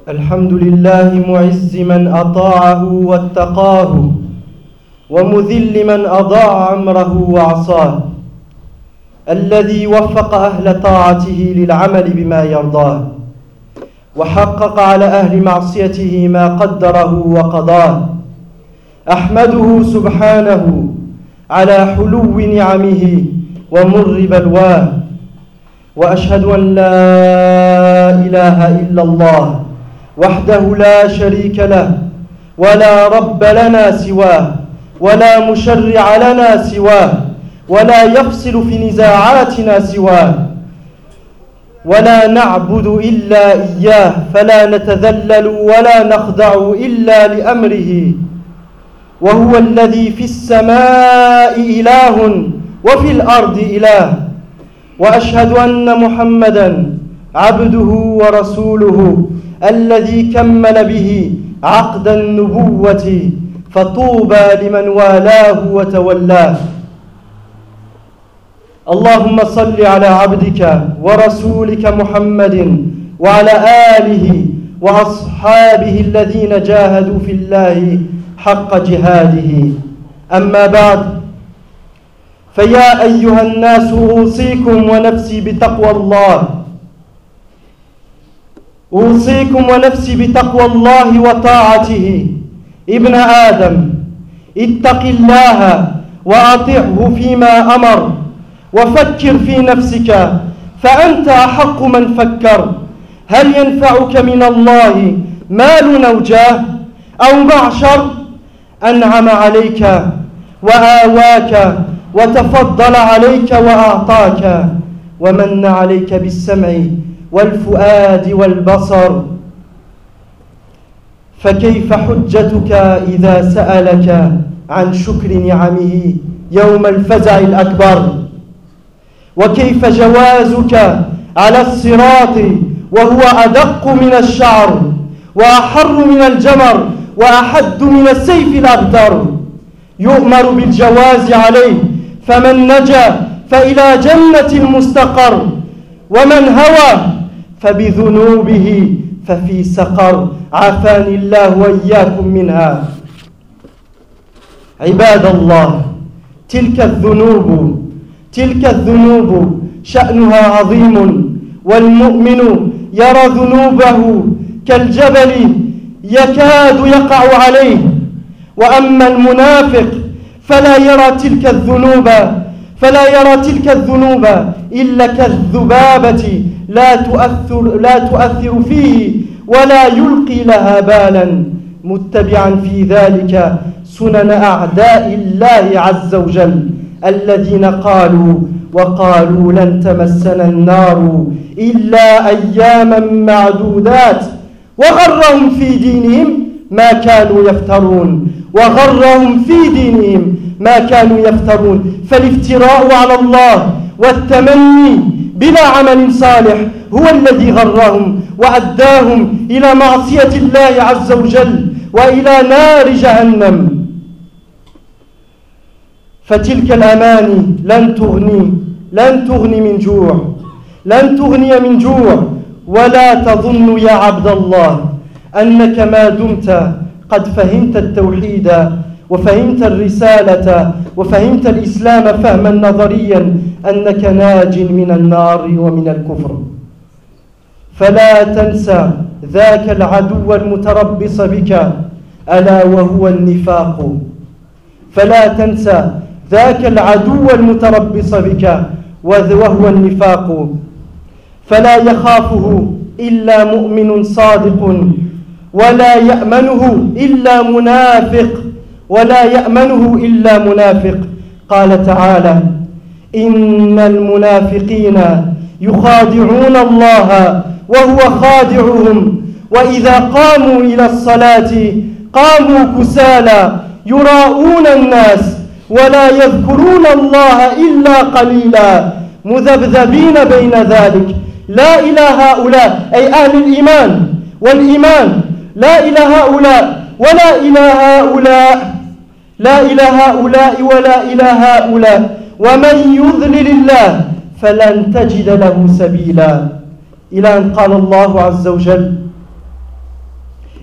الحمد لله معز من أطاعه واتقاه ومذل من أضاع أمره وعصاه، الذي وفق أهل طاعته للعمل بما يرضاه وحقق على أهل معصيته ما قدره وقضاه. أحمده سبحانه على حلو نعمه ومر بلواه، وأشهد أن لا إله إلا الله وحده لا شريك له، ولا رب لنا سواه، ولا مشرع لنا سواه، ولا يفصل في نزاعاتنا سواه، ولا نعبد إلا إياه، فلا نتذلل ولا نخضع إلا لأمره، وهو الذي في السماء إله وفي الأرض إله. وأشهد أن محمدًا عبده ورسوله الذي كمل به عقد النبوة، فطوبى لمن والاه وتولاه. اللهم صل على عبدك ورسولك محمد وعلى آله وأصحابه الذين جاهدوا في الله حق جهاده. أما بعد، فيا أيها الناس أوصيكم ونفسي بتقوى الله، أوصيكم ونفسي بتقوى الله وطاعته. ابن آدم، اتق الله وأطعه فيما أمر، وفكر في نفسك فأنت أحق من فكر. هل ينفعك من الله مال أو جاه أو معشر؟ أنعم عليك وآواك وتفضل عليك وأعطاك، ومن عليك بالسمع والفؤاد والبصر. فكيف حجتك إذا سألك عن شكر نعمه يوم الفزع الأكبر؟ وكيف جوازك على الصراط وهو أدق من الشعر وأحر من الجمر وأحد من السيف الأبتر؟ يؤمر بالجواز عليه، فمن نجا فإلى جنة المستقر، ومن هوى فبذنوبه ففي سقر. عافاني الله وإياكم منها. عباد الله، تلك الذنوب شأنها عظيم، والمؤمن يرى ذنوبه كالجبل يكاد يقع عليه، وأما المنافق فلا يرى تلك الذنوب إلا كالذبابة لا تؤثر فيه ولا يلقي لها بالا، متبعا في ذلك سنن أعداء الله عز وجل الذين قالوا لن تمسنا النار إلا أياما معدودات، وغرهم في دينهم ما كانوا يفترون. فالافتراء على الله والتمني بلا عمل صالح هو الذي غرهم وأداهم إلى معصية الله عز وجل وإلى نار جهنم. فتلك الأماني لن تغني من جوع، ولا تظن يا عبد الله أنك ما دمت قد فهمت التوحيد وفهمت الرسالة وفهمت الإسلام فهما نظريا أنك ناج من النار ومن الكفر. فلا تنسى ذاك العدو المتربص بك، ألا وهو النفاق. فلا تنسى ذاك العدو المتربص بك وهو النفاق. فلا يخافه إلا مؤمن صادق، ولا يأمنه إلا منافق. قال تعالى: إن المنافقين يخادعون الله وهو خادعهم، وإذا قاموا إلى الصلاة قاموا كسالى يراءون الناس ولا يذكرون الله إلا قليلا، مذبذبين بين ذلك. لا إلى هؤلاء أي أهل الإيمان والإيمان، لا إلى هؤلاء ولا إلى هؤلاء، لا إلى هؤلاء ولا إلى هؤلاء. ومن يضلل الله فلن تجد له سبيلا. إلى أن قال الله عز وجل: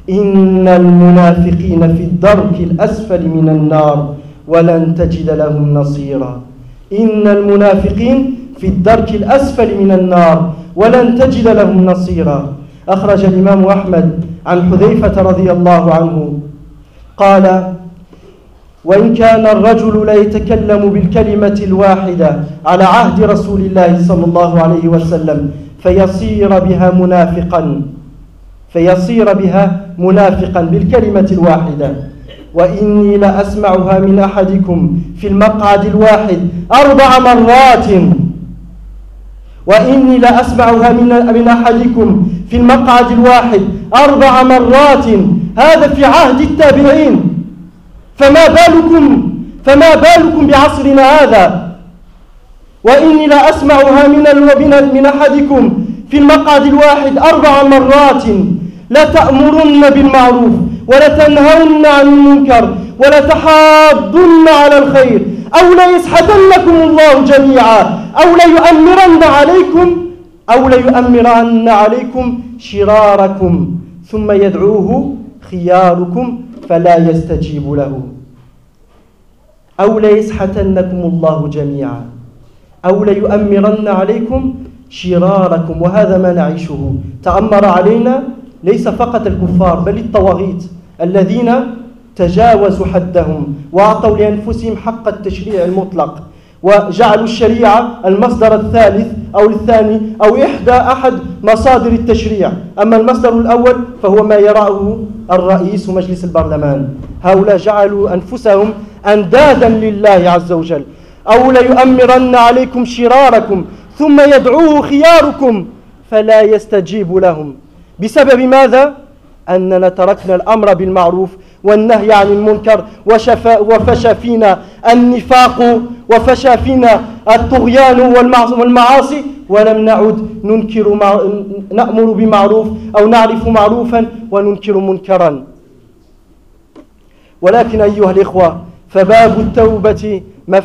إن المنافقين في الدرك الأسفل من النار ولن تجد لهم نصيرا. إن المنافقين في الدرك الأسفل من النار ولن تجد لهم نصيرا. أخرج الإمام أحمد عن حذيفة رضي الله عنه قال: وإن كان الرجل لا يتكلم بالكلمة الواحدة على عهد رسول الله صلى الله عليه وسلم فيصير بها منافقا بالكلمة الواحدة، وإني لأسمعها من أحدكم في المقعد الواحد 4 مرات، وإني لأسمعها من أحدكم في المقعد الواحد 4 مرات. هذا في عهد التابعين، فما بالكم بعصرنا هذا؟ وإني لأسمعها من أحدكم في المقعد الواحد 4 مرات، لتأمرن بالمعروف ولتنهون عن المنكر ولتحاضن على الخير، أو ليسحتنكم الله جميعا، أو ليؤمرن عليكم شراركم ثم يدعوه خياركم فلا يستجيب له، أو ليسحتنكم الله جميعا، أو ليؤمرن عليكم شراركم. وهذا ما نعيشه. تأمر علينا ليس فقط الكفار بل الطواغيت الذين تجاوزوا حدهم وأعطوا لأنفسهم حق التشريع المطلق، وجعلوا الشريعة المصدر الثالث أو الثاني أو أحد مصادر التشريع. أما المصدر الأول فهو ما يراه الرئيس ومجلس البرلمان. هؤلاء جعلوا أنفسهم أندادا لله عز وجل. أو ليؤمرن عليكم شراركم ثم يدعوه خياركم فلا يستجيب لهم. بسبب ماذا؟ أننا تركنا الأمر بالمعروف والنهي عن المنكر، وفشى فينا النفاق وفشى فينا الطغيان والمعاصي، ولم نعد نأمر بمعروف أو نعرف معروفا وننكر منكرا. ولكن أيها الإخوة، فباب التوبة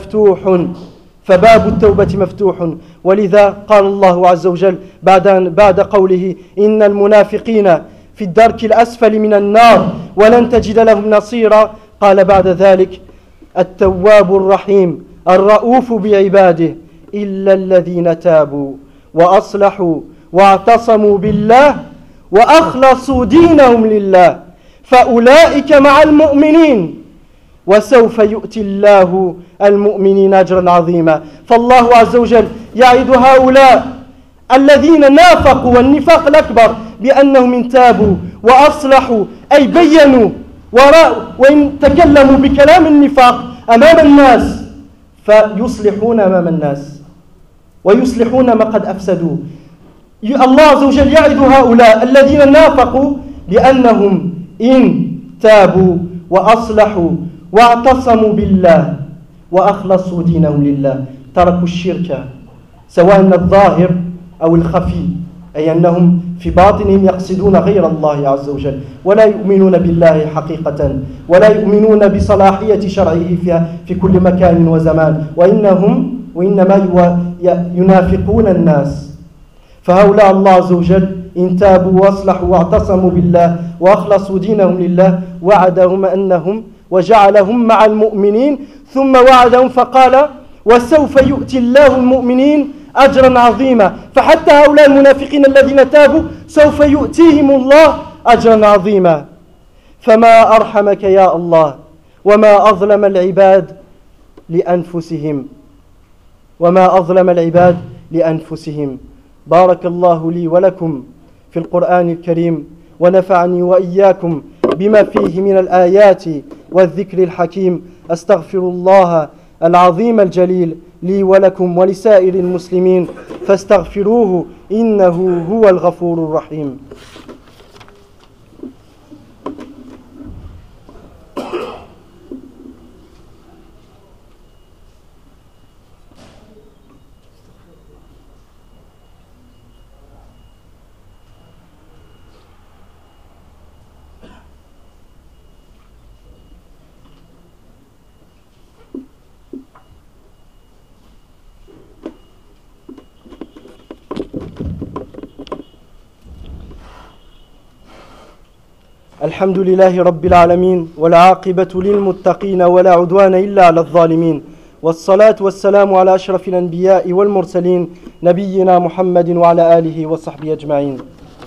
مفتوح، ولذا قال الله عز وجل بعد قوله: إن المنافقين في الدرك الأسفل من النار ولن تجد لهم نصيرا، قال بعد ذلك: التواب الرحيم الرؤوف بعباده إلا الذين تابوا وأصلحوا واعتصموا بالله وأخلصوا دينهم لله فأولئك مع المؤمنين وسوف يؤتي الله المؤمنين أجرا عظيما. فالله عز وجل يعد هؤلاء الذين نافقوا والنفاق الأكبر بأنهم إن تابوا وأصلحوا أي بينوا وإن تكلموا بكلام النفاق أمام الناس فيصلحون أمام الناس ويصلحون ما قد أفسدوا. الله عز وجل يعد هؤلاء الذين نافقوا بأنهم إن تابوا وأصلحوا واعتصموا بالله وأخلصوا دينهم لله، تركوا الشرك سواء الظاهر أو الخفي، أي أنهم في باطنهم يقصدون غير الله عز وجل ولا يؤمنون بالله حقيقة، ولا يؤمنون بصلاحية شرعه في كل مكان وزمان، وإنما ينافقون الناس. فهؤلاء الله عز وجل إن تابوا واصلحوا واعتصموا بالله وأخلصوا دينهم لله وعدهم أنهم وجعلهم مع المؤمنين، ثم وعدهم فقال: وسوف يؤتي الله المؤمنين أجرا عظيما. فحتى هؤلاء المنافقين الذين تابوا سوف يؤتيهم الله أجرا عظيما. فما أرحمك يا الله، وما أظلم العباد لأنفسهم. بارك الله لي ولكم في القرآن الكريم، ونفعني وإياكم بما فيه من الآيات والذكر الحكيم. أستغفر الله العظيم الجليل لي ولكم ولسائر المسلمين فاستغفروه إنه هو الغفور الرحيم. الحمد لله رب العالمين والعاقبة للمتقين ولا عدوان إلا على الظالمين والصلاة والسلام على أشرف الأنبياء والمرسلين نبينا محمد وعلى آله وصحبه أجمعين.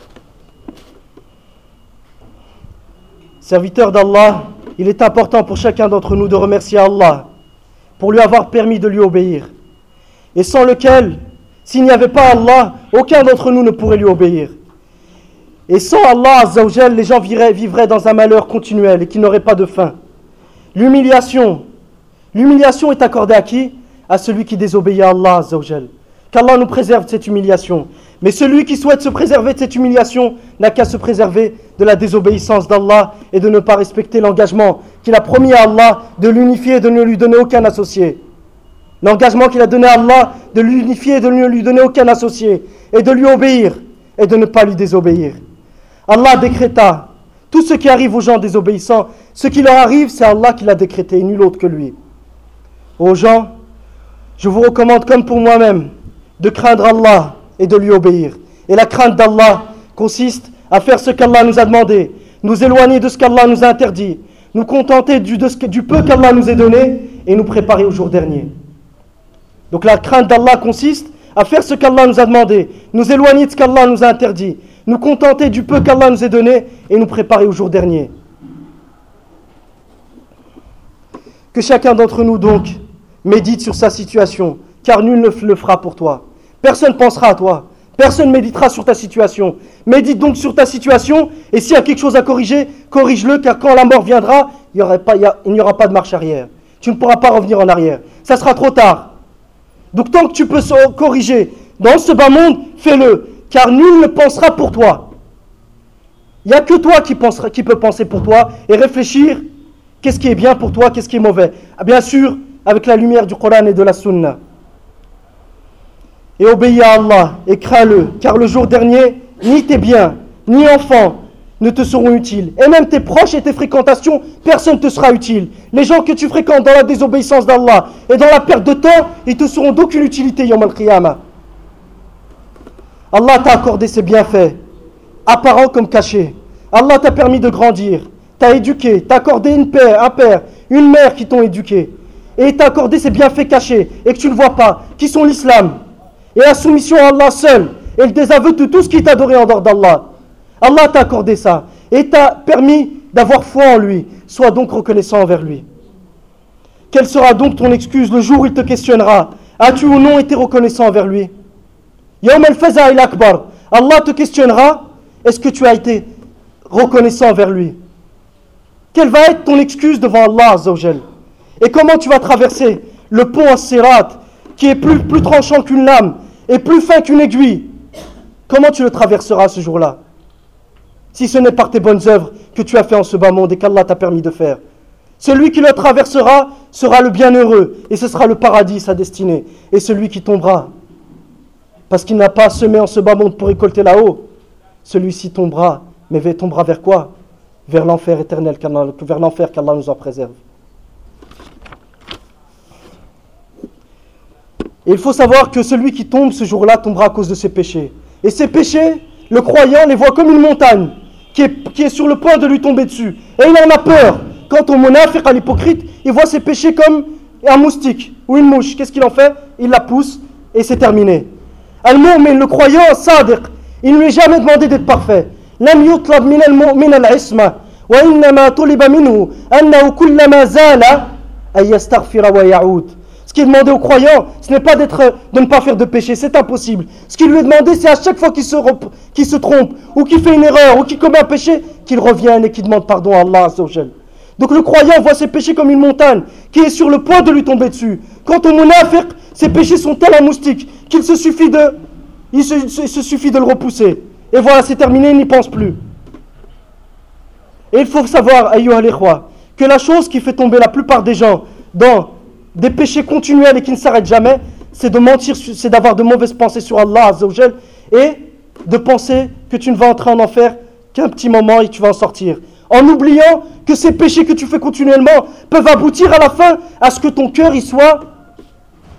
Serviteurs d'Allah, il est important pour chacun d'entre nous de remercier Allah pour lui avoir permis de lui obéir. Et sans lequel, s'il n'y avait pas Allah, aucun d'entre nous ne pourrait lui obéir. Et sans Allah Azza wa Jal, les gens vivraient dans un malheur continuel et qui n'aurait pas de fin. L'humiliation est accordée à qui? À celui qui désobéit à Allah Azza wa Jal. Qu'Allah nous préserve de cette humiliation. Mais celui qui souhaite se préserver de cette humiliation n'a qu'à se préserver de la désobéissance d'Allah et de ne pas respecter l'engagement qu'il a promis à Allah de l'unifier et de ne lui donner aucun associé. L'engagement qu'il a donné à Allah de l'unifier et de ne lui donner aucun associé et de lui obéir et de ne pas lui désobéir. Allah décréta tout ce qui arrive aux gens désobéissants, ce qui leur arrive, c'est Allah qui l'a décrété et nul autre que lui. Aux gens, je vous recommande comme pour moi-même de craindre Allah et de lui obéir. Et la crainte d'Allah consiste à faire ce qu'Allah nous a demandé, nous éloigner de ce qu'Allah nous a interdit, nous contenter du peu qu'Allah nous a donné et nous préparer au jour dernier. Donc la crainte d'Allah consiste à faire ce qu'Allah nous a demandé, nous éloigner de ce qu'Allah nous a interdit, nous contenter du peu qu'Allah nous a donné et nous préparer au jour dernier. Que chacun d'entre nous donc médite sur sa situation, car nul ne le fera pour toi. Personne ne pensera à toi, personne ne méditera sur ta situation. Médite donc sur ta situation et s'il y a quelque chose à corriger, corrige-le, car quand la mort viendra, il n'y aura pas de marche arrière. Tu ne pourras pas revenir en arrière, ça sera trop tard. Donc tant que tu peux corriger dans ce bas monde, fais-le, car nul ne pensera pour toi. Il n'y a que toi qui peut penser pour toi et réfléchir qu'est-ce qui est bien pour toi, qu'est-ce qui est mauvais. Bien sûr, avec la lumière du Coran et de la Sunna. Et obéis à Allah et crains-le, car le jour dernier, ni tes biens, ni enfants ne te seront utiles. Et même tes proches et tes fréquentations, personne ne te sera utile. Les gens que tu fréquentes dans la désobéissance d'Allah et dans la perte de temps, ils te seront d'aucune utilité, Yawm al-Qiyamah. Allah t'a accordé ses bienfaits, apparents comme cachés. Allah t'a permis de grandir, t'a éduqué, t'a accordé un père, une mère qui t'ont éduqué. Et t'a accordé ses bienfaits cachés et que tu ne vois pas, qui sont l'islam. Et la soumission à Allah seul, et le désaveu de tout ce qui est adoré en dehors d'Allah. Allah t'a accordé ça, et t'a permis d'avoir foi en lui. Sois donc reconnaissant envers lui. Quelle sera donc ton excuse le jour où il te questionnera? As-tu ou non été reconnaissant envers lui? Yawm al-Faza'il Akbar, Allah te questionnera, est-ce que tu as été reconnaissant envers lui? Quelle va être ton excuse devant Allah Azza wa Jal? Et comment tu vas traverser le pont as-Sirat, qui est plus tranchant qu'une lame et plus fin qu'une aiguille? Comment tu le traverseras ce jour-là, si ce n'est par tes bonnes œuvres que tu as fait en ce bas monde et qu'Allah t'a permis de faire? Celui qui le traversera sera le bienheureux et ce sera le paradis, sa destinée. Et celui qui tombera parce qu'il n'a pas semé en ce bas monde pour récolter là-haut, celui-ci tombera, mais tombera vers quoi? Vers l'enfer éternel, vers l'enfer qu'Allah nous en préserve. Et il faut savoir que celui qui tombe ce jour-là tombera à cause de ses péchés. Et ses péchés, le croyant les voit comme une montagne qui est sur le point de lui tomber dessus. Et il en a peur. Quant au munafiq, à l'hypocrite, il voit ses péchés comme un moustique ou une mouche. Qu'est-ce qu'il en fait? Il la pousse et c'est terminé. Al-Mu'min, le croyant, Sadiq, il ne lui est jamais demandé d'être parfait. Lam yutlab min al-mu'min al-isma wa innama tuliba minhu annahu kullama zala ay yastaghfira wa ya'ud. Ce qui est demandé aux croyants, ce n'est pas de ne pas faire de péché, c'est impossible. Ce qui lui est demandé, c'est à chaque fois qu'il se trompe, ou qu'il fait une erreur, ou qu'il commet un péché, qu'il revienne et qu'il demande pardon à Allah Azza wa Jal. Donc le croyant voit ses péchés comme une montagne qui est sur le point de lui tomber dessus. Quant au munafiq, ses péchés sont tels un moustique qu'il se suffit de le repousser. Et voilà, c'est terminé, il n'y pense plus. Et il faut savoir, ayyuha al-ikhwa, que la chose qui fait tomber la plupart des gens dans des péchés continuels et qui ne s'arrêtent jamais, c'est de mentir, c'est d'avoir de mauvaises pensées sur Allah Azza wa Jal et de penser que tu ne vas entrer en enfer qu'un petit moment et tu vas en sortir. En oubliant que ces péchés que tu fais continuellement peuvent aboutir à la fin à ce que ton cœur y soit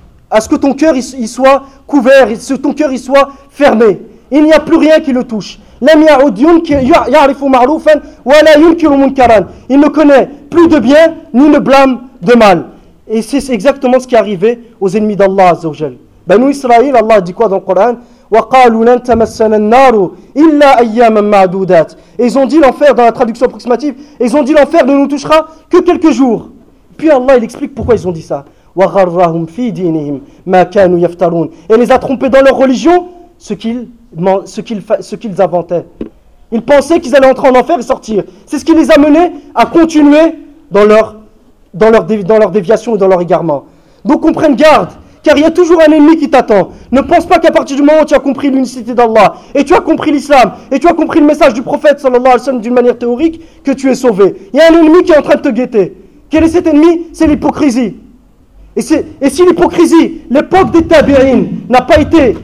couvert, et que ton cœur y soit fermé. Il n'y a plus rien qui le touche. لم يعد يعرف معروفا ولا ينكر منكرا. Il ne connaît plus de bien ni ne blâme de mal. Et c'est exactement ce qui est arrivé aux ennemis d'Allah Azza wa Jal. Banu Israël, Allah dit quoi dans le Coran? وَقَالُوا لَن تَمَسَّنَا النَّارُ إِلَّا أَيَّامًا مَعْدُودَاتٍ. Et ils ont dit l'enfer, dans la traduction approximative, ils ont dit l'enfer ne nous touchera que quelques jours. Puis Allah il explique pourquoi ils ont dit ça. وَغَرَّهُمْ فِي دِينِهِمْ مَا كَانُوا يَفْتَرُونَ. Et les a trompés dans leur religion ce qu'ils inventaient. Ils pensaient qu'ils allaient entrer en enfer et sortir. C'est ce qui les a menés à continuer dans leur déviation et dans leur égarement. Donc on prenne garde, car il y a toujours un ennemi qui t'attend. Ne pense pas qu'à partir du moment où tu as compris l'unicité d'Allah, et tu as compris l'islam, et tu as compris le message du prophète sallallahu alayhi wa sallam d'une manière théorique, que tu es sauvé. Il y a un ennemi qui est en train de te guetter. Quel est cet ennemi? C'est l'hypocrisie. Et si l'hypocrisie, l'époque des tabi'in, n'a pas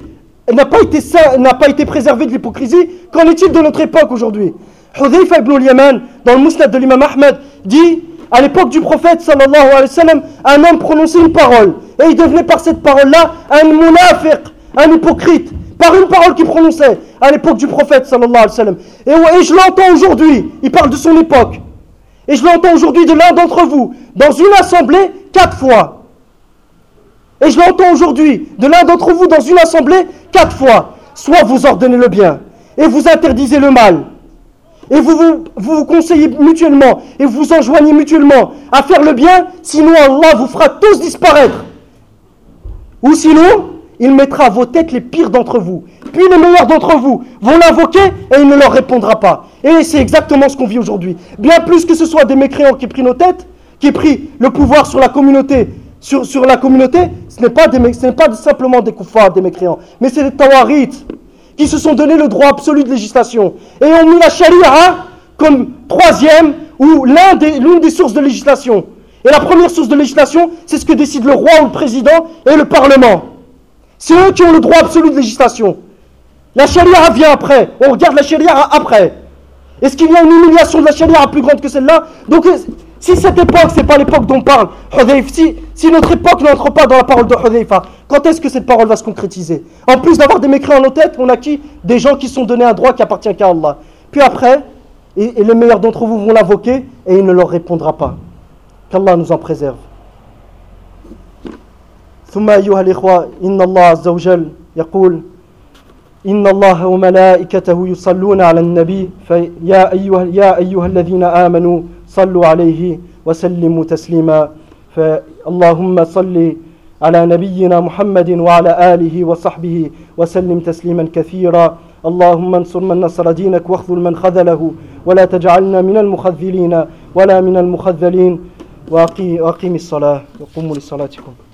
été préservée de l'hypocrisie, qu'en est-il de notre époque aujourd'hui? Hudhayfa ibn al-Yaman, dans le Musnad de l'imam Ahmed, dit: à l'époque du prophète sallallahu alayhi wa sallam, un homme prononçait une parole et il devenait par cette parole-là un munafiq, un hypocrite, par une parole qu'il prononçait à l'époque du prophète sallallahu alayhi wa sallam. Et je l'entends aujourd'hui, il parle de son époque, et je l'entends aujourd'hui de l'un d'entre vous dans une assemblée 4 fois. Et je l'entends aujourd'hui de l'un d'entre vous dans une assemblée 4 fois. Soit vous ordonnez le bien et vous interdisez le mal, et vous conseillez mutuellement et vous enjoignez mutuellement à faire le bien, sinon Allah vous fera tous disparaître. Ou sinon, il mettra à vos têtes les pires d'entre vous. Puis les meilleurs d'entre vous vont l'invoquer et il ne leur répondra pas. Et c'est exactement ce qu'on vit aujourd'hui. Bien plus que ce soit des mécréants qui aient pris nos têtes, qui aient pris le pouvoir sur la communauté, sur la communauté, ce n'est pas simplement des koufars, des mécréants, mais c'est des tawarites qui se sont donné le droit absolu de législation et ont mis la charia comme troisième ou l'une des sources de législation. Et la première source de législation, c'est ce que décide le roi ou le président et le parlement. C'est eux qui ont le droit absolu de législation. La charia vient après. On regarde la charia après. Est-ce qu'il y a une humiliation de la charia plus grande que celle-là? Donc, si cette époque, c'est pas l'époque dont parle Hudhayfa, si notre époque n'entre pas dans la parole de Hudhayfa, quand est-ce que cette parole va se concrétiser? En plus d'avoir des mécréants en nos têtes, on a qui? Des gens qui sont donnés un droit qui appartient qu'à Allah. Puis après, et les meilleurs d'entre vous vont l'invoquer et il ne leur répondra pas. Qu'Allah nous en préserve. ثم أيها الإخوة إن الله عز وجل يقول إن الله وملائكته يصلون على النبي فيا أيها الذين آمنوا صلوا عليه وسلموا تسليما. فاللهم صل على نبينا محمد وعلى آله وصحبه وسلم تسليما كثيرا. اللهم انصر من نصر دينك واخذل من خذله ولا تجعلنا من المخذلين ولا من المخذلين. وأقيم الصلاة وقوموا لصلاتكم.